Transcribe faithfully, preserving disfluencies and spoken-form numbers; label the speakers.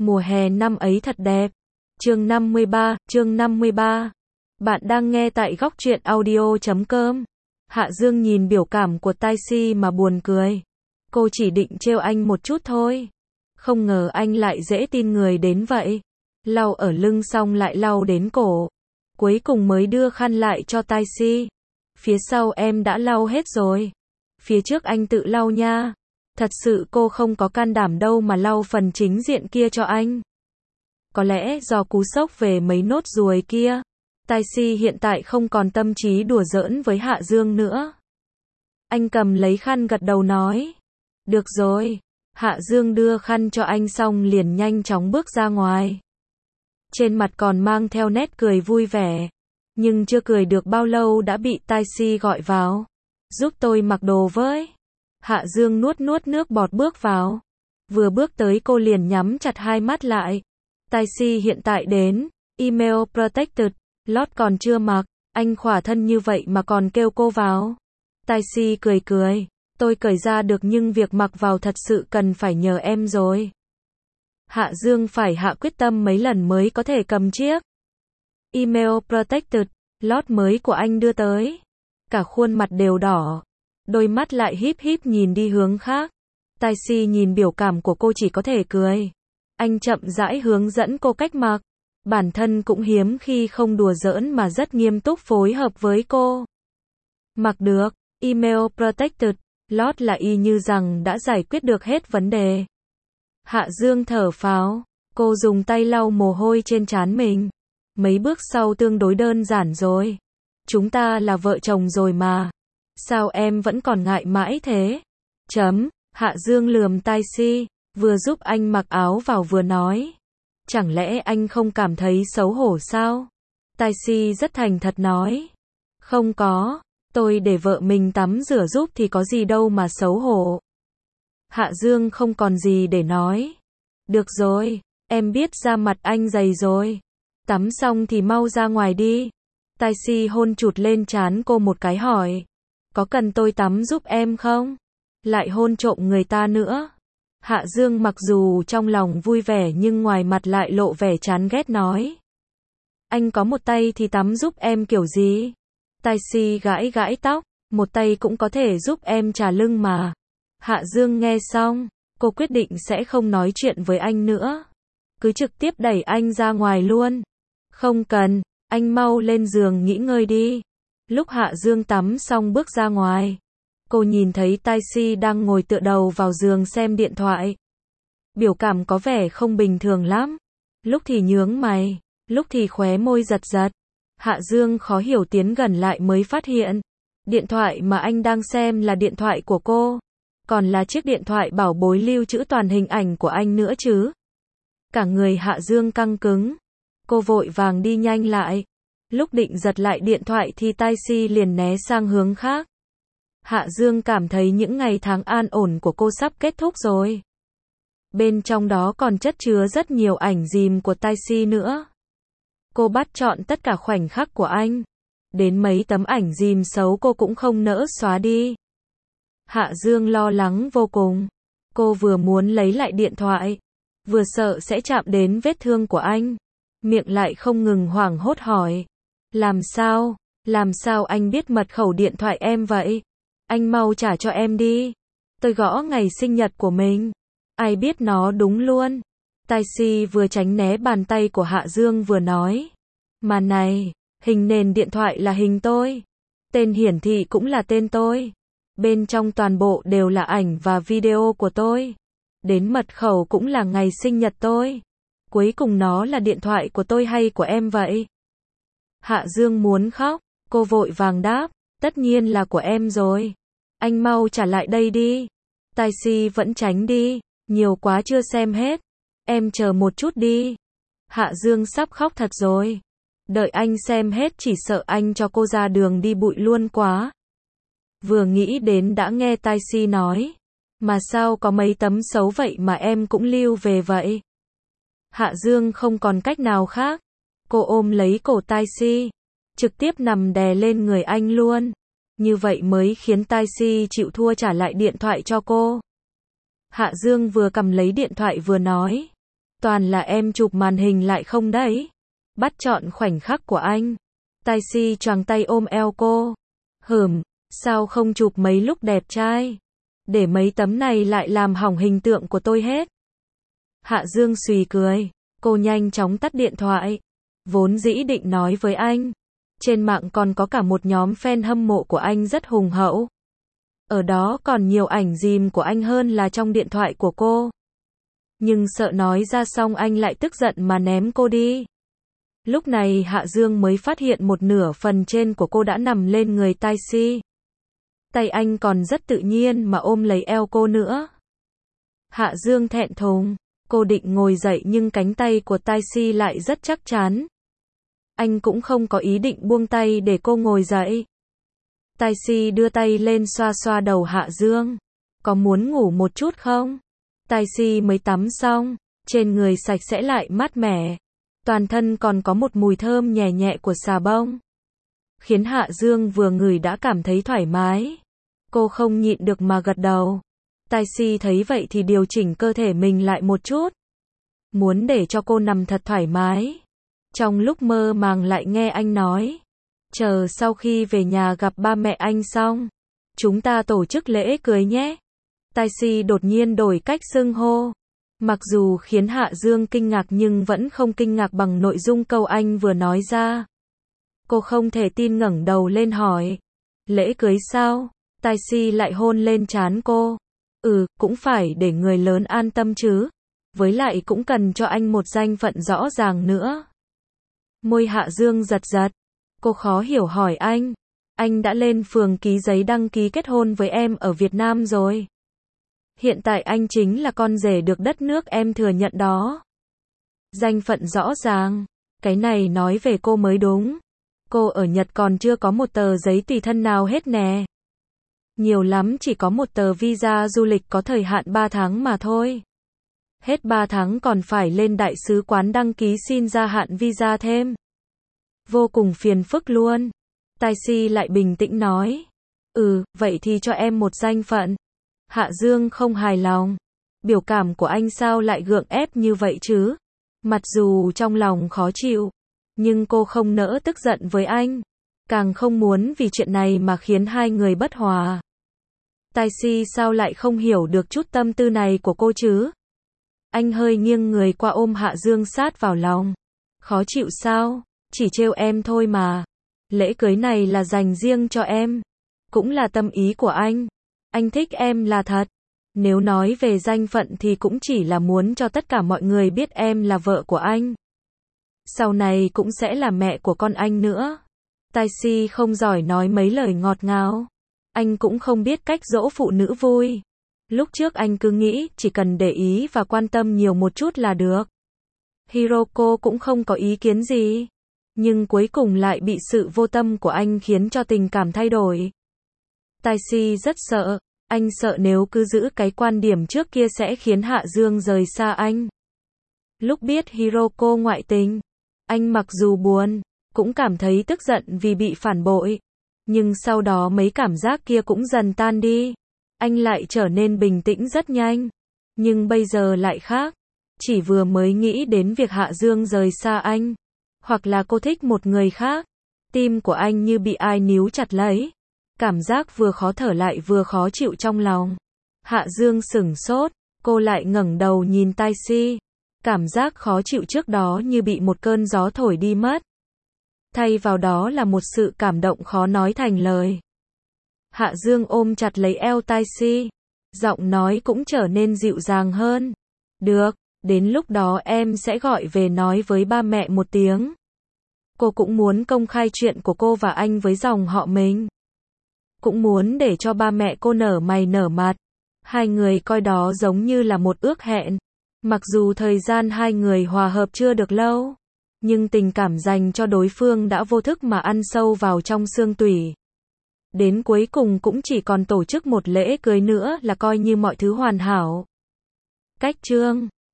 Speaker 1: Mùa hè năm ấy thật đẹp. Chương năm mươi ba, chương năm mươi ba. Bạn đang nghe tại góc truyện audio chấm com. Hạ Dương nhìn biểu cảm của Taxi mà buồn cười. Cô chỉ định trêu anh một chút thôi. Không ngờ anh lại dễ tin người đến vậy. Lau ở lưng xong lại lau đến cổ. Cuối cùng mới đưa khăn lại cho Taxi. Phía sau em đã lau hết rồi. Phía trước anh tự lau nha. Thật sự cô không có can đảm đâu mà lau phần chính diện kia cho anh. Có lẽ do cú sốc về mấy nốt ruồi kia. Taxi hiện tại không còn tâm trí đùa giỡn với Hạ Dương nữa. Anh cầm lấy khăn gật đầu nói. Được rồi. Hạ Dương đưa khăn cho anh xong liền nhanh chóng bước ra ngoài. Trên mặt còn mang theo nét cười vui vẻ. Nhưng chưa cười được bao lâu đã bị Taxi gọi vào. Giúp tôi mặc đồ với. Hạ Dương nuốt nuốt nước bọt bước vào. Vừa bước tới cô liền nhắm chặt hai mắt lại. Taxi hiện tại đến. Email protected. Lót còn chưa mặc. Anh khỏa thân như vậy mà còn kêu cô vào. Taxi cười cười. Tôi cởi ra được nhưng việc mặc vào thật sự cần phải nhờ em rồi. Hạ Dương phải hạ quyết tâm mấy lần mới có thể cầm chiếc Email protected lót mới của anh đưa tới. Cả khuôn mặt đều đỏ. Đôi mắt lại híp híp nhìn đi hướng khác. Taxi nhìn biểu cảm của cô chỉ có thể cười. Anh chậm rãi hướng dẫn cô cách mặc. Bản thân cũng hiếm khi không đùa giỡn mà rất nghiêm túc phối hợp với cô. Mặc được, Email protected lót là y như rằng đã giải quyết được hết vấn đề. Hạ Dương thở phào. Cô dùng tay lau mồ hôi trên trán mình. Mấy bước sau tương đối đơn giản rồi. Chúng ta là vợ chồng rồi mà. Sao em vẫn còn ngại mãi thế? Chấm. Hạ Dương lườm Taxi. Vừa giúp anh mặc áo vào vừa nói. Chẳng lẽ anh không cảm thấy xấu hổ sao? Taxi rất thành thật nói. Không có. Tôi để vợ mình tắm rửa giúp thì có gì đâu mà xấu hổ. Hạ Dương không còn gì để nói. Được rồi. Em biết da mặt anh dày rồi. Tắm xong thì mau ra ngoài đi. Taxi hôn chụt lên trán cô một cái hỏi. Có cần tôi tắm giúp em không? Lại hôn trộm người ta nữa. Hạ Dương mặc dù trong lòng vui vẻ nhưng ngoài mặt lại lộ vẻ chán ghét nói. Anh có một tay thì tắm giúp em kiểu gì? Taxi gãi gãi tóc. Một tay cũng có thể giúp em chà lưng mà. Hạ Dương nghe xong. Cô quyết định sẽ không nói chuyện với anh nữa. Cứ trực tiếp đẩy anh ra ngoài luôn. Không cần. Anh mau lên giường nghỉ ngơi đi. Lúc Hạ Dương tắm xong bước ra ngoài. Cô nhìn thấy Taxi đang ngồi tựa đầu vào giường xem điện thoại. Biểu cảm có vẻ không bình thường lắm. Lúc thì nhướng mày, lúc thì khóe môi giật giật. Hạ Dương khó hiểu tiến gần lại mới phát hiện. Điện thoại mà anh đang xem là điện thoại của cô. Còn là chiếc điện thoại bảo bối lưu trữ toàn hình ảnh của anh nữa chứ. Cả người Hạ Dương căng cứng. Cô vội vàng đi nhanh lại. Lúc định giật lại điện thoại thì Taxi liền né sang hướng khác. Hạ Dương cảm thấy những ngày tháng an ổn của cô sắp kết thúc rồi. Bên trong đó còn chất chứa rất nhiều ảnh dìm của Taxi nữa. Cô bắt chọn tất cả khoảnh khắc của anh. Đến mấy tấm ảnh dìm xấu cô cũng không nỡ xóa đi. Hạ Dương lo lắng vô cùng. Cô vừa muốn lấy lại điện thoại, vừa sợ sẽ chạm đến vết thương của anh. Miệng lại không ngừng hoảng hốt hỏi. Làm sao? Làm sao anh biết mật khẩu điện thoại em vậy? Anh mau trả cho em đi. Tôi gõ ngày sinh nhật của mình. Ai biết nó đúng luôn. Taxi vừa tránh né bàn tay của Hạ Dương vừa nói. Mà này, hình nền điện thoại là hình tôi. Tên hiển thị cũng là tên tôi. Bên trong toàn bộ đều là ảnh và video của tôi. Đến mật khẩu cũng là ngày sinh nhật tôi. Cuối cùng nó là điện thoại của tôi hay của em vậy? Hạ Dương muốn khóc. Cô vội vàng đáp. Tất nhiên là của em rồi. Anh mau trả lại đây đi. Taxi vẫn tránh đi. Nhiều quá chưa xem hết. Em chờ một chút đi. Hạ Dương sắp khóc thật rồi. Đợi anh xem hết chỉ sợ anh cho cô ra đường đi bụi luôn quá. Vừa nghĩ đến đã nghe Taxi nói. Mà sao có mấy tấm xấu vậy mà em cũng lưu về vậy? Hạ Dương không còn cách nào khác. Cô ôm lấy cổ Taxi. Trực tiếp nằm đè lên người anh luôn. Như vậy mới khiến Taxi chịu thua trả lại điện thoại cho cô. Hạ Dương vừa cầm lấy điện thoại vừa nói. Toàn là em chụp màn hình lại không đấy. Bắt chọn khoảnh khắc của anh. Taxi choàng tay ôm eo cô. Hừm, sao không chụp mấy lúc đẹp trai? Để mấy tấm này lại làm hỏng hình tượng của tôi hết. Hạ Dương xùy cười. Cô nhanh chóng tắt điện thoại. Vốn dĩ định nói với anh. Trên mạng còn có cả một nhóm fan hâm mộ của anh rất hùng hậu. Ở đó còn nhiều ảnh dìm của anh hơn là trong điện thoại của cô. Nhưng sợ nói ra xong anh lại tức giận mà ném cô đi. Lúc này Hạ Dương mới phát hiện một nửa phần trên của cô đã nằm lên người Taxi. Tay anh còn rất tự nhiên mà ôm lấy eo cô nữa. Hạ Dương thẹn thùng. Cô định ngồi dậy nhưng cánh tay của Taxi lại rất chắc chắn. Anh cũng không có ý định buông tay để cô ngồi dậy. Taxi đưa tay lên xoa xoa đầu Hạ Dương. Có muốn ngủ một chút không? Taxi mới tắm xong. Trên người sạch sẽ lại mát mẻ. Toàn thân còn có một mùi thơm nhẹ nhẹ của xà bông. Khiến Hạ Dương vừa ngửi đã cảm thấy thoải mái. Cô không nhịn được mà gật đầu. Taxi thấy vậy thì điều chỉnh cơ thể mình lại một chút. Muốn để cho cô nằm thật thoải mái. Trong lúc mơ màng lại nghe anh nói. Chờ sau khi về nhà gặp ba mẹ anh xong. Chúng ta tổ chức lễ cưới nhé. Taxi đột nhiên đổi cách xưng hô. Mặc dù khiến Hạ Dương kinh ngạc nhưng vẫn không kinh ngạc bằng nội dung câu anh vừa nói ra. Cô không thể tin ngẩng đầu lên hỏi. Lễ cưới sao? Taxi lại hôn lên trán cô. Ừ, cũng phải để người lớn an tâm chứ. Với lại cũng cần cho anh một danh phận rõ ràng nữa. Môi Hạ Dương giật giật. Cô khó hiểu hỏi anh. Anh đã lên phường ký giấy đăng ký kết hôn với em ở Việt Nam rồi. Hiện tại anh chính là con rể được đất nước em thừa nhận đó. Danh phận rõ ràng. Cái này nói về cô mới đúng. Cô ở Nhật còn chưa có một tờ giấy tùy thân nào hết nè. Nhiều lắm chỉ có một tờ visa du lịch có thời hạn ba tháng mà thôi. Hết ba tháng còn phải lên đại sứ quán đăng ký xin gia hạn visa thêm. Vô cùng phiền phức luôn. Taxi lại bình tĩnh nói. Ừ, vậy thì cho em một danh phận. Hạ Dương không hài lòng. Biểu cảm của anh sao lại gượng ép như vậy chứ? Mặc dù trong lòng khó chịu. Nhưng cô không nỡ tức giận với anh. Càng không muốn vì chuyện này mà khiến hai người bất hòa. Taxi sao lại không hiểu được chút tâm tư này của cô chứ? Anh hơi nghiêng người qua ôm Hạ Dương sát vào lòng. Khó chịu sao? Chỉ trêu em thôi mà. Lễ cưới này là dành riêng cho em. Cũng là tâm ý của anh. Anh thích em là thật. Nếu nói về danh phận thì cũng chỉ là muốn cho tất cả mọi người biết em là vợ của anh. Sau này cũng sẽ là mẹ của con anh nữa. Taxi không giỏi nói mấy lời ngọt ngào. Anh cũng không biết cách dỗ phụ nữ vui. Lúc trước anh cứ nghĩ chỉ cần để ý và quan tâm nhiều một chút là được. Hiroko cũng không có ý kiến gì. Nhưng cuối cùng lại bị sự vô tâm của anh khiến cho tình cảm thay đổi. Taxi rất sợ. Anh sợ nếu cứ giữ cái quan điểm trước kia sẽ khiến Hạ Dương rời xa anh. Lúc biết Hiroko ngoại tình, anh mặc dù buồn, cũng cảm thấy tức giận vì bị phản bội. Nhưng sau đó mấy cảm giác kia cũng dần tan đi. Anh lại trở nên bình tĩnh rất nhanh. Nhưng bây giờ lại khác. Chỉ vừa mới nghĩ đến việc Hạ Dương rời xa anh. Hoặc là cô thích một người khác. Tim của anh như bị ai níu chặt lấy. Cảm giác vừa khó thở lại vừa khó chịu trong lòng. Hạ Dương sửng sốt. Cô lại ngẩng đầu nhìn Taxi. Cảm giác khó chịu trước đó như bị một cơn gió thổi đi mất. Thay vào đó là một sự cảm động khó nói thành lời. Hạ Dương ôm chặt lấy eo Taxi. Giọng nói cũng trở nên dịu dàng hơn. Được, đến lúc đó em sẽ gọi về nói với ba mẹ một tiếng. Cô cũng muốn công khai chuyện của cô và anh với dòng họ mình. Cũng muốn để cho ba mẹ cô nở mày nở mặt. Hai người coi đó giống như là một ước hẹn. Mặc dù thời gian hai người hòa hợp chưa được lâu. Nhưng tình cảm dành cho đối phương đã vô thức mà ăn sâu vào trong xương tủy. Đến cuối cùng cũng chỉ còn tổ chức một lễ cưới nữa là coi như mọi thứ hoàn hảo. Cách chương